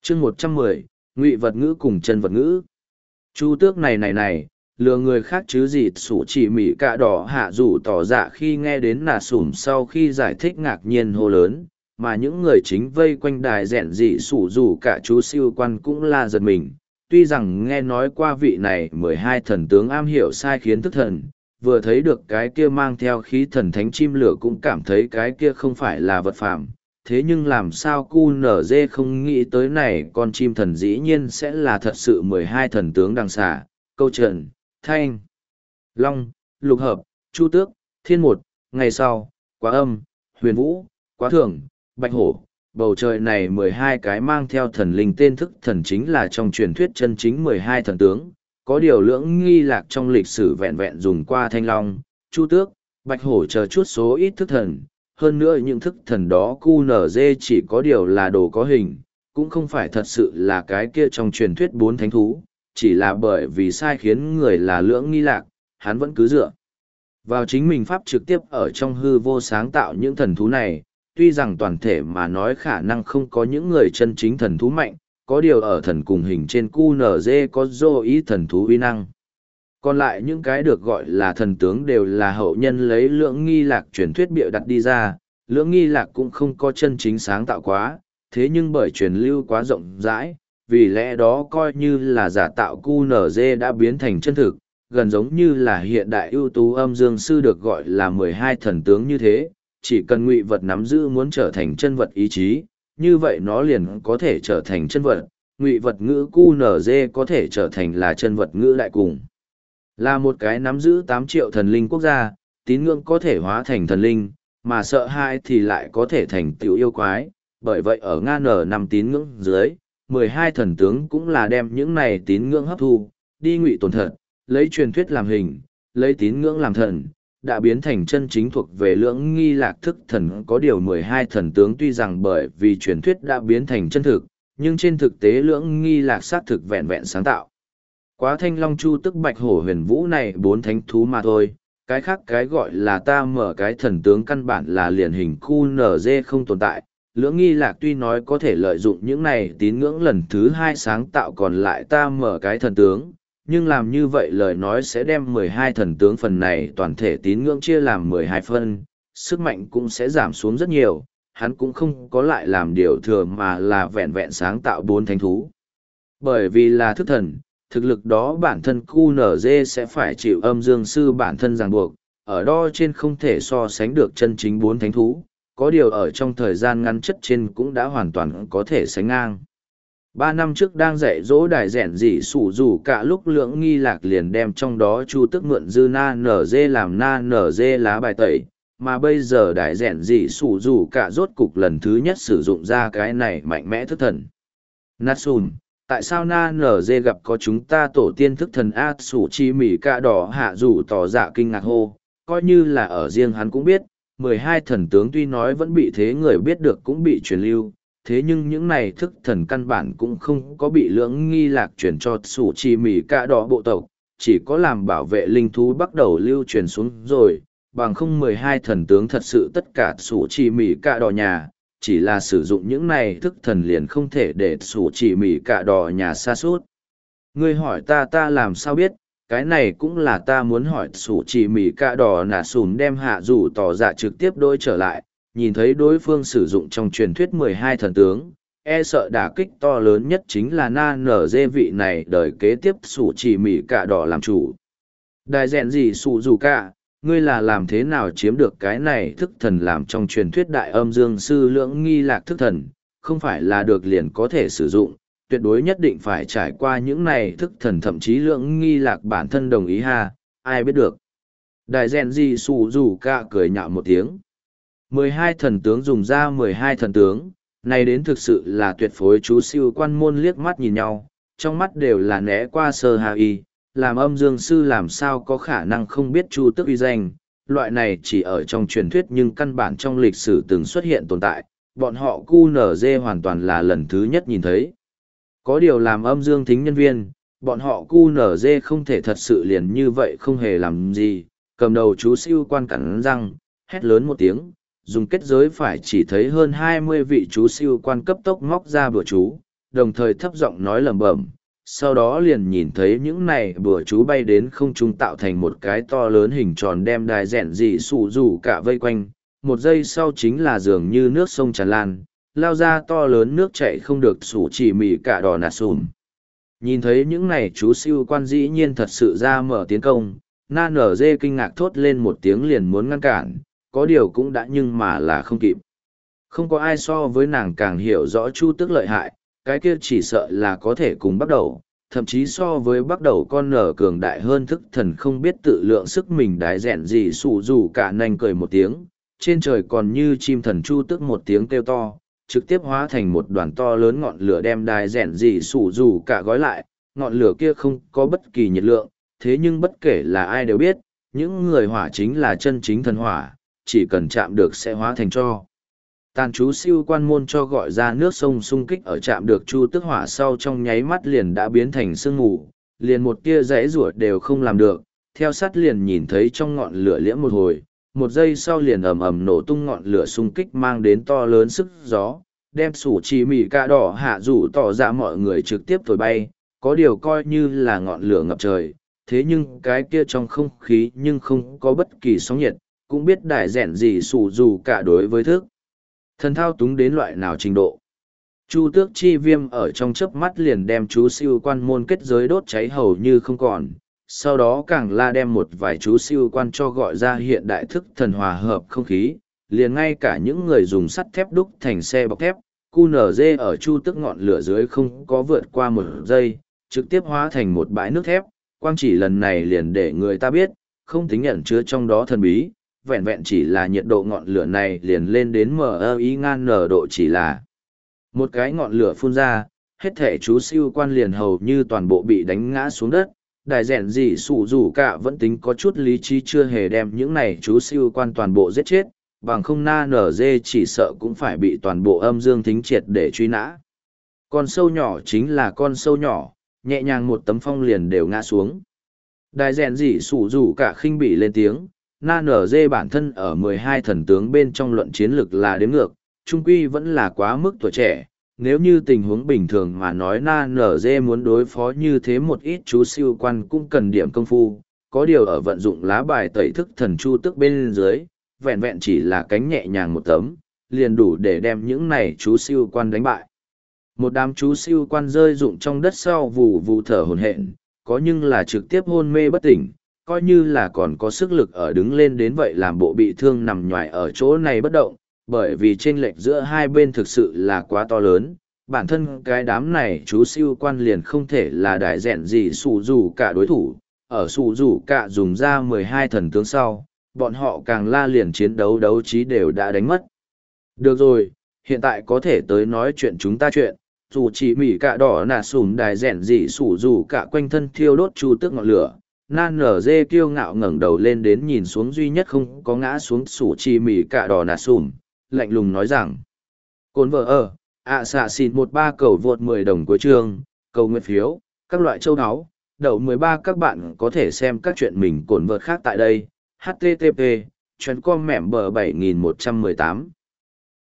chương 110, ngụy vật ngữ cùng chân vật ngữ. Chu tước này, lừa người khác chứ gì. Sủ chỉ mỉ cạ đỏ hạ rủ tỏ dạ khi nghe đến nà sủm sau khi giải thích ngạc nhiên hô lớn, mà những người chính vây quanh đài rẽn dị sủ rủ cả chú siêu quan cũng là giật mình. Tuy rằng nghe nói qua vị này 12 thần tướng am hiểu sai khiến thức thần, vừa thấy được cái kia mang theo khí thần thánh chim lửa cũng cảm thấy cái kia không phải là vật phạm. Thế nhưng làm sao QNZ không nghĩ tới này con chim thần dĩ nhiên sẽ là thật sự 12 thần tướng đằng xà, câu trần, thanh, long, lục hợp, chu tước, thiên một, ngày sau, quá âm, huyền vũ, quá thường, bạch hổ. Bầu trời này 12 cái mang theo thần linh tên thức thần chính là trong truyền thuyết chân chính 12 thần tướng, có điều lưỡng nghi lạc trong lịch sử vẹn vẹn dùng qua thanh long, chu tước, bạch hổ chờ chút số ít thức thần. Hơn nữa những thức thần đó QNZ chỉ có điều là đồ có hình, cũng không phải thật sự là cái kia trong truyền thuyết 4 thánh thú, chỉ là bởi vì sai khiến người là lưỡng nghi lạc, hắn vẫn cứ dựa vào chính mình pháp trực tiếp ở trong hư vô sáng tạo những thần thú này, tuy rằng toàn thể mà nói khả năng không có những người chân chính thần thú mạnh, có điều ở thần cùng hình trên QNZ có dô ý thần thú uy năng. Còn lại những cái được gọi là thần tướng đều là hậu nhân lấy lưỡng nghi lạc truyền thuyết bịa đặt đi ra, lưỡng nghi lạc cũng không có chân chính sáng tạo quá, thế nhưng bởi truyền lưu quá rộng rãi, vì lẽ đó coi như là giả tạo QNZ đã biến thành chân thực, gần giống như là hiện đại ưu tú âm dương sư được gọi là 12 thần tướng như thế, chỉ cần ngụy vật nắm giữ muốn trở thành chân vật ý chí, như vậy nó liền có thể trở thành chân vật, ngụy vật ngữ QNZ có thể trở thành là chân vật ngữ đại cùng. Là một cái nắm giữ 8 triệu thần linh quốc gia, tín ngưỡng có thể hóa thành thần linh, mà sợ hãi thì lại có thể thành tiểu yêu quái, bởi vậy ở Nga N5 tín ngưỡng dưới, 12 thần tướng cũng là đem những này tín ngưỡng hấp thu, đi ngụy tồn thật, lấy truyền thuyết làm hình, lấy tín ngưỡng làm thần, đã biến thành chân chính thuộc về lưỡng nghi lạc thức thần. Có điều 12 thần tướng tuy rằng bởi vì truyền thuyết đã biến thành chân thực, nhưng trên thực tế lưỡng nghi lạc xác thực vẹn vẹn sáng tạo. Quá thanh long chu tức bạch hổ huyền vũ này 4 thánh thú mà thôi, cái khác cái gọi là ta mở cái thần tướng căn bản là liền hình QNZ không tồn tại. Lưỡng nghi lạc tuy nói có thể lợi dụng những này tín ngưỡng lần thứ 2 sáng tạo còn lại ta mở cái thần tướng, nhưng làm như vậy lời nói sẽ đem 12 thần tướng phần này toàn thể tín ngưỡng chia làm 12 phân, sức mạnh cũng sẽ giảm xuống rất nhiều, hắn cũng không có lại làm điều thừa mà là vẹn vẹn sáng tạo 4 thánh thú. Bởi vì là thức thần, thực lực đó bản thân QNZ sẽ phải chịu âm dương sư bản thân ràng buộc, ở đo trên không thể so sánh được chân chính 4 thánh thú, có điều ở trong thời gian ngắn chất trên cũng đã hoàn toàn có thể sánh ngang. 3 năm trước đang dạy dỗ đài rèn dị sủ rủ cả lúc lưỡng nghi lạc liền đem trong đó chu tức mượn dư na nở dê làm na nở dê lá bài tẩy, mà bây giờ đài rèn dị sủ rủ cả rốt cục lần thứ nhất sử dụng ra cái này mạnh mẽ thức thần. Natsun, tại sao na nở dê gặp có chúng ta tổ tiên thức thần a sủ chi mỉ cạ đỏ hạ rủ tỏ dạ kinh ngạc hô, coi như là ở riêng hắn cũng biết, 12 thần tướng tuy nói vẫn bị thế người biết được cũng bị truyền lưu, thế nhưng những này thức thần căn bản cũng không có bị lưỡng nghi lạc truyền cho sủ chi mỉ cạ đỏ bộ tộc, chỉ có làm bảo vệ linh thú bắt đầu lưu truyền xuống rồi, bằng không 12 thần tướng thật sự tất cả sủ chi mỉ cạ đỏ nhà. Chỉ là sử dụng những này thức thần liền không thể để sủ chỉ mỉ cả đỏ nhà xa suốt. Ngươi hỏi ta làm sao biết, cái này cũng là ta muốn hỏi. Sủ chỉ mỉ cả đỏ nà sùn đem hạ rủ tỏ dạ trực tiếp đôi trở lại, nhìn thấy đối phương sử dụng trong truyền thuyết 12 thần tướng, e sợ đả kích to lớn nhất chính là na nở dê vị này đời kế tiếp sủ chỉ mỉ cả đỏ làm chủ. Đại dẹn gì sủ dù cả, ngươi là làm thế nào chiếm được cái này thức thần làm trong truyền thuyết đại âm dương sư lưỡng nghi lạc thức thần, không phải là được liền có thể sử dụng, tuyệt đối nhất định phải trải qua những này thức thần thậm chí lưỡng nghi lạc bản thân đồng ý ha, ai biết được. Đại rèn gì xù rủ cả cười nhạo một tiếng. 12 thần tướng dùng ra 12 thần tướng, này đến thực sự là tuyệt phối. Chú siêu quan môn liếc mắt nhìn nhau, trong mắt đều là né qua sơ hà y. Làm âm dương sư làm sao có khả năng không biết chu tức uy danh, loại này chỉ ở trong truyền thuyết nhưng căn bản trong lịch sử từng xuất hiện tồn tại, bọn họ QNZ hoàn toàn là lần thứ nhất nhìn thấy. Có điều làm âm dương thính nhân viên, bọn họ QNZ không thể thật sự liền như vậy không hề làm gì, cầm đầu chú siêu quan cắn răng, hét lớn một tiếng, dùng kết giới phải chỉ thấy hơn 20 vị chú siêu quan cấp tốc móc ra bữa chú, đồng thời thấp giọng nói lẩm bẩm. Sau đó liền nhìn thấy những này bùa chú bay đến không trung tạo thành một cái to lớn hình tròn đem đài rèn dị sủ rủ cả vây quanh. Một giây sau chính là dường như nước sông tràn lan, lao ra to lớn nước chảy không được sủ chỉ mỉ cả đỏ nạt sùm. Nhìn thấy những này chú siêu quan dĩ nhiên thật sự ra mở tiến công, na nở dê kinh ngạc thốt lên một tiếng liền muốn ngăn cản, có điều cũng đã nhưng mà là không kịp. Không có ai so với nàng càng hiểu rõ Chu Tước lợi hại, cái kia chỉ sợ là có thể cùng bắt đầu, thậm chí so với bắt đầu con nở cường đại hơn thức thần không biết tự lượng sức mình đái rèn gì sủ dù cả nanh cười một tiếng, trên trời còn như chim thần Chu Tước một tiếng kêu to, trực tiếp hóa thành một đoàn to lớn ngọn lửa đem đài rèn gì sủ dù cả gói lại, ngọn lửa kia không có bất kỳ nhiệt lượng, thế nhưng bất kể là ai đều biết, những người hỏa chính là chân chính thần hỏa, chỉ cần chạm được sẽ hóa thành tro. Tàn chú siêu quan môn cho gọi ra nước sông xung kích ở chạm được Chu Tước hỏa sau trong nháy mắt liền đã biến thành sương mù, liền một tia rẽ ruột đều không làm được, theo sát liền nhìn thấy trong ngọn lửa liễm một hồi, một giây sau liền ầm ầm nổ tung ngọn lửa xung kích mang đến to lớn sức gió, đem sủ chỉ mỉ cả đỏ hạ rủ tỏ ra mọi người trực tiếp thổi bay, có điều coi như là ngọn lửa ngập trời, thế nhưng cái kia trong không khí nhưng không có bất kỳ sóng nhiệt, cũng biết đại rèn gì sủ dù cả đối với thức. Thần thao túng đến loại nào trình độ. Chu Tước chi viêm ở trong chớp mắt liền đem chú siêu quan môn kết giới đốt cháy hầu như không còn, sau đó càng la đem một vài chú siêu quan cho gọi ra hiện đại thức thần hòa hợp không khí, liền ngay cả những người dùng sắt thép đúc thành xe bọc thép, QNZ ở Chu Tước ngọn lửa dưới không có vượt qua một giây, trực tiếp hóa thành một bãi nước thép, quang chỉ lần này liền để người ta biết, không tính nhận chứa trong đó thần bí, vẹn vẹn chỉ là nhiệt độ ngọn lửa này liền lên đến MI ngan nở độ chỉ là một cái ngọn lửa phun ra, hết thể chú siêu quan liền hầu như toàn bộ bị đánh ngã xuống đất. Đại rèn gì sủ rủ cả vẫn tính có chút lý trí chưa hề đem những này chú siêu quan toàn bộ giết chết, bằng không na nở dê chỉ sợ cũng phải bị toàn bộ âm dương thính triệt để truy nã. Con sâu nhỏ chính là con sâu nhỏ, nhẹ nhàng một tấm phong liền đều ngã xuống. Đại rèn gì sủ rủ cả khinh bỉ lên tiếng, na nở dê bản thân ở 12 thần tướng bên trong luận chiến lực là đếm ngược, trung quy vẫn là quá mức tuổi trẻ. Nếu như tình huống bình thường mà nói na nở dê muốn đối phó như thế một ít chú siêu quan cũng cần điểm công phu, có điều ở vận dụng lá bài tẩy thức thần chu tức bên dưới, vẹn vẹn chỉ là cánh nhẹ nhàng một tấm, liền đủ để đem những này chú siêu quan đánh bại. Một đám chú siêu quan rơi rụng trong đất sau vù vù thở hổn hển, có nhưng là trực tiếp hôn mê bất tỉnh, coi như là còn có sức lực ở đứng lên đến vậy làm bộ bị thương nằm nhoài ở chỗ này bất động, bởi vì chênh lệch giữa hai bên thực sự là quá to lớn, bản thân cái đám này chú siêu quan liền không thể là đại rèn gì sủ dù cả đối thủ, ở sủ dù cả dùng ra 12 thần tướng sau, bọn họ càng la liền chiến đấu đấu trí đều đã đánh mất. Được rồi, hiện tại có thể tới nói chuyện chúng ta chuyện, dù chỉ mỉ cả đỏ nà sùm đại rèn gì sủ dù cả quanh thân thiêu đốt chu tước ngọn lửa. Nan nở dê kiêu ngạo ngẩng đầu lên đến nhìn xuống duy nhất không có ngã xuống sủ chi mỉ cả đỏ nà sùm, lạnh lùng nói rằng cồn vợ ở xạ xịt 13 cầu vượt 10 đồng cuối chương, cầu nguyện phiếu, các loại châu áo đậu 13 các bạn có thể xem các chuyện mình cồn vợt khác tại đây. http://com mẻm bờ 7118